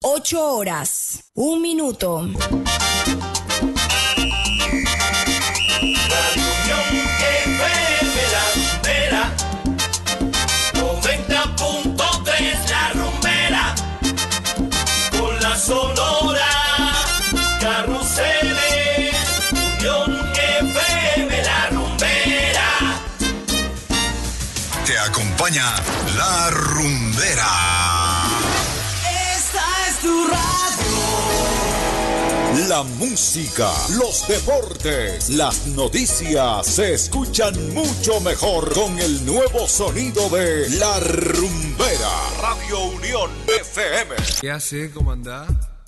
8 horas, 1 minuto. Sonora, carruseles, Unión FM, la rumbera. Te acompaña la rumbera. Esta es tu radio. La música, los deportes, las noticias se escuchan mucho mejor con el nuevo sonido de la rumbera. Radio Unión FM. ¿Qué hace? ¿Cómo andás?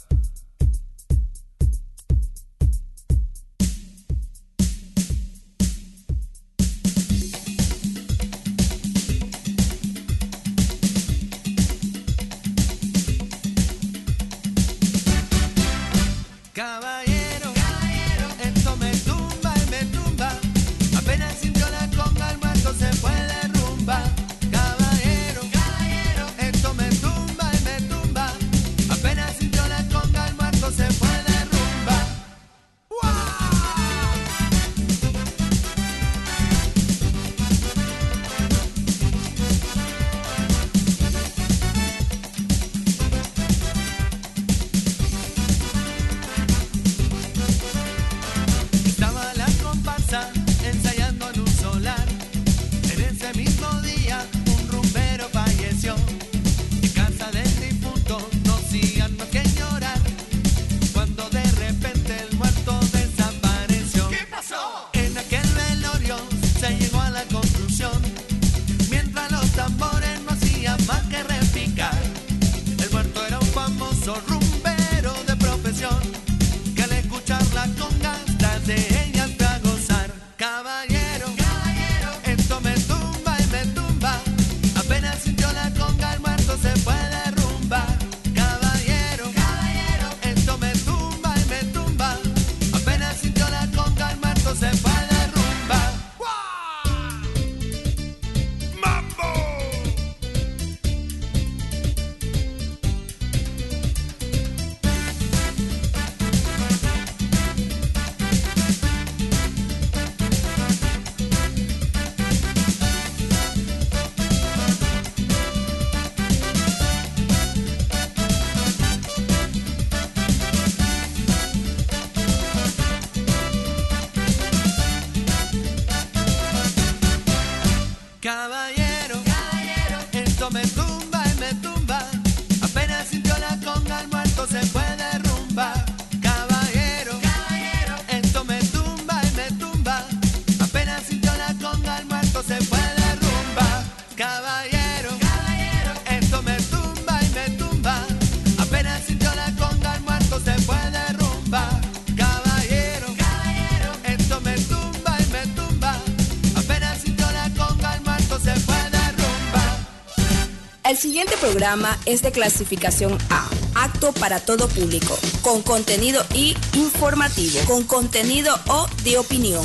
El siguiente programa es de clasificación A, apto para todo público, con contenido I informativo, con contenido O de opinión.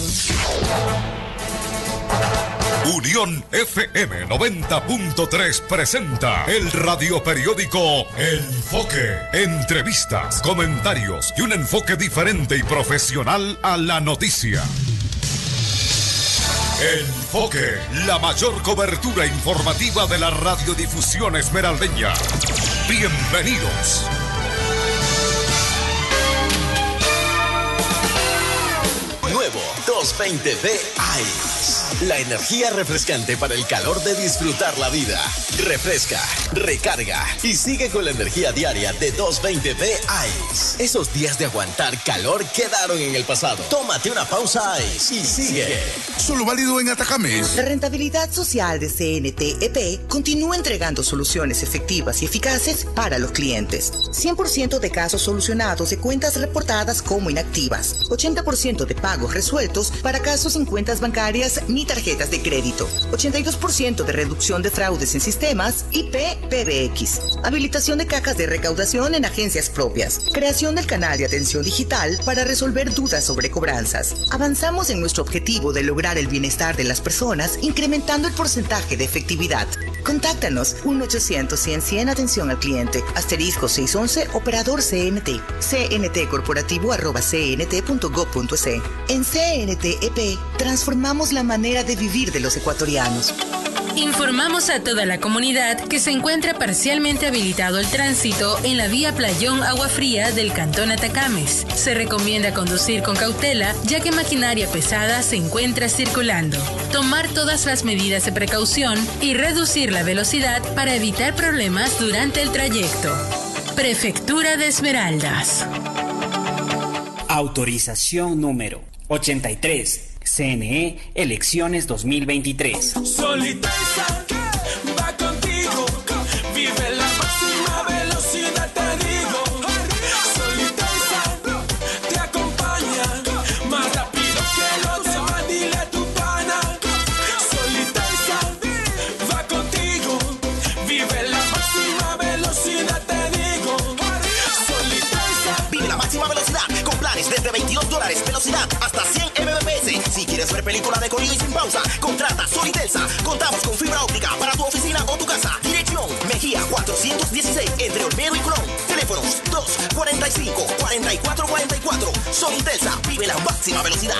Unión FM 90.3 presenta el radioperiódico Enfoque. Entrevistas, comentarios y un enfoque diferente y profesional a la noticia. Enfoque, la mayor cobertura informativa de la radiodifusión esmeraldeña. Bienvenidos. Nuevo 220B Ice. La energía refrescante para el calor de disfrutar la vida. Refresca, recarga y sigue con la energía diaria de 220B Ice. Esos días de aguantar calor quedaron en el pasado. Tómate una pausa Ice y sigue. Solo válido en Atacames. La rentabilidad social de CNTEP continúa entregando soluciones efectivas y eficaces para los clientes. 100% de casos solucionados de cuentas reportadas como inactivas. 80% de pagos resueltos para casos en cuentas bancarias ni tarjetas de crédito. 82% de reducción de fraudes en sistemas IP-PBX. Habilitación de cajas de recaudación en agencias propias. Creación del canal de atención digital para resolver dudas sobre cobranzas. Avanzamos en nuestro objetivo de lograr el bienestar de las personas incrementando el porcentaje de efectividad. Contáctanos 1-800-100-100, atención al cliente, asterisco 611, operador CNT, cntcorporativo@cnt.gov.es. En CNT-EP transformamos la manera de vivir de los ecuatorianos. Informamos a toda la comunidad que se encuentra parcialmente habilitado el tránsito en la vía Playón Agua Fría del Cantón Atacames. Se recomienda conducir con cautela, ya que maquinaria pesada se encuentra circulando. Tomar todas las medidas de precaución y reducir la velocidad para evitar problemas durante el trayecto. Prefectura de Esmeraldas. Autorización número 83. CNE Elecciones 2023. Solitaire va contigo, vive la máxima velocidad, te digo. Solitaire te acompaña, más rápido que los demás, dile a tu pana. Solitaire va contigo, vive la máxima velocidad, te digo. Solitaire. Vive la máxima velocidad con planes desde $22, velocidad hasta 100 Mbps. Si quieres ver película de corrido y sin pausa, contrata Solitelsa. Contamos con fibra óptica para tu oficina o tu casa. Dirección Mejía 416 entre Olmedo y Colón. Teléfonos 245-4444. Solitelsa, vive la máxima velocidad.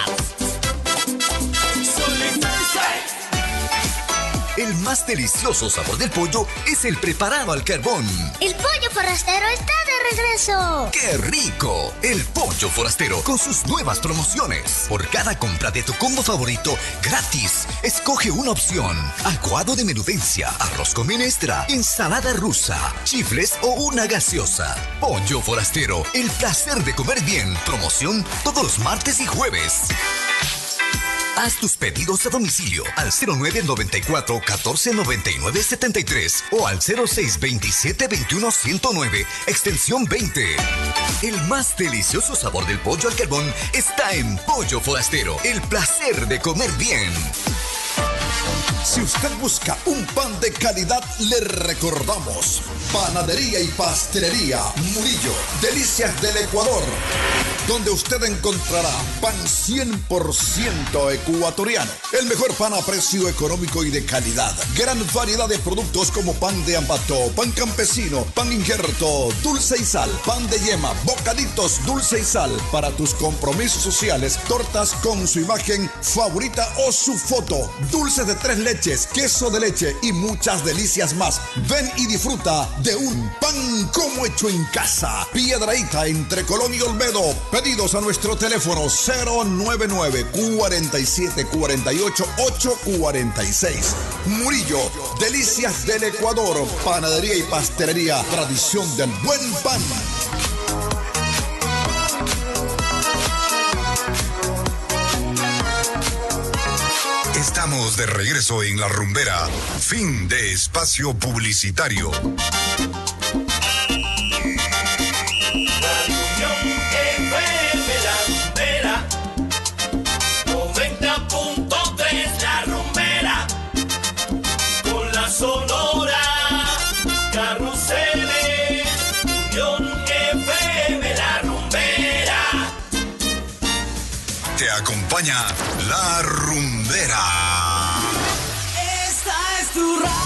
Solitaire. El más delicioso sabor del pollo es el preparado al carbón. El pollo forastero está de regreso. ¡Qué rico! El pollo forastero con sus nuevas promociones. Por cada compra de tu combo favorito, gratis. Escoge una opción. Aguado de menudencia, arroz con menestra, ensalada rusa, chifles o una gaseosa. Pollo forastero, el placer de comer bien. Promoción todos los martes y jueves. Haz tus pedidos a domicilio al 0994 14 99 73 o al 0627 21 109, extensión 20. El más delicioso sabor del pollo al carbón está en Pollo Forastero, el placer de comer bien. Si usted busca un pan de calidad, le recordamos. Panadería y Pastelería Murillo, Delicias del Ecuador, donde usted encontrará pan 100% ecuatoriano. El mejor pan a precio económico y de calidad. Gran variedad de productos como pan de ambato, pan campesino, pan injerto, dulce y sal, pan de yema, bocaditos dulce y sal. Para tus compromisos sociales, tortas con su imagen favorita o su foto, dulces de 3 leches, queso de leche y muchas delicias más. Ven y disfruta de un pan como hecho en casa. Piedrahíta entre Colón y Olmedo. Pedidos a nuestro teléfono 099 47 48 846. Murillo, Delicias del Ecuador, Panadería y Pastelería, tradición del buen pan. Estamos de regreso en La Rumbera. Fin de espacio publicitario. Sonora, carruseles, Unión FM, La Rumbera. Te acompaña La Rumbera. Esta es tu radio.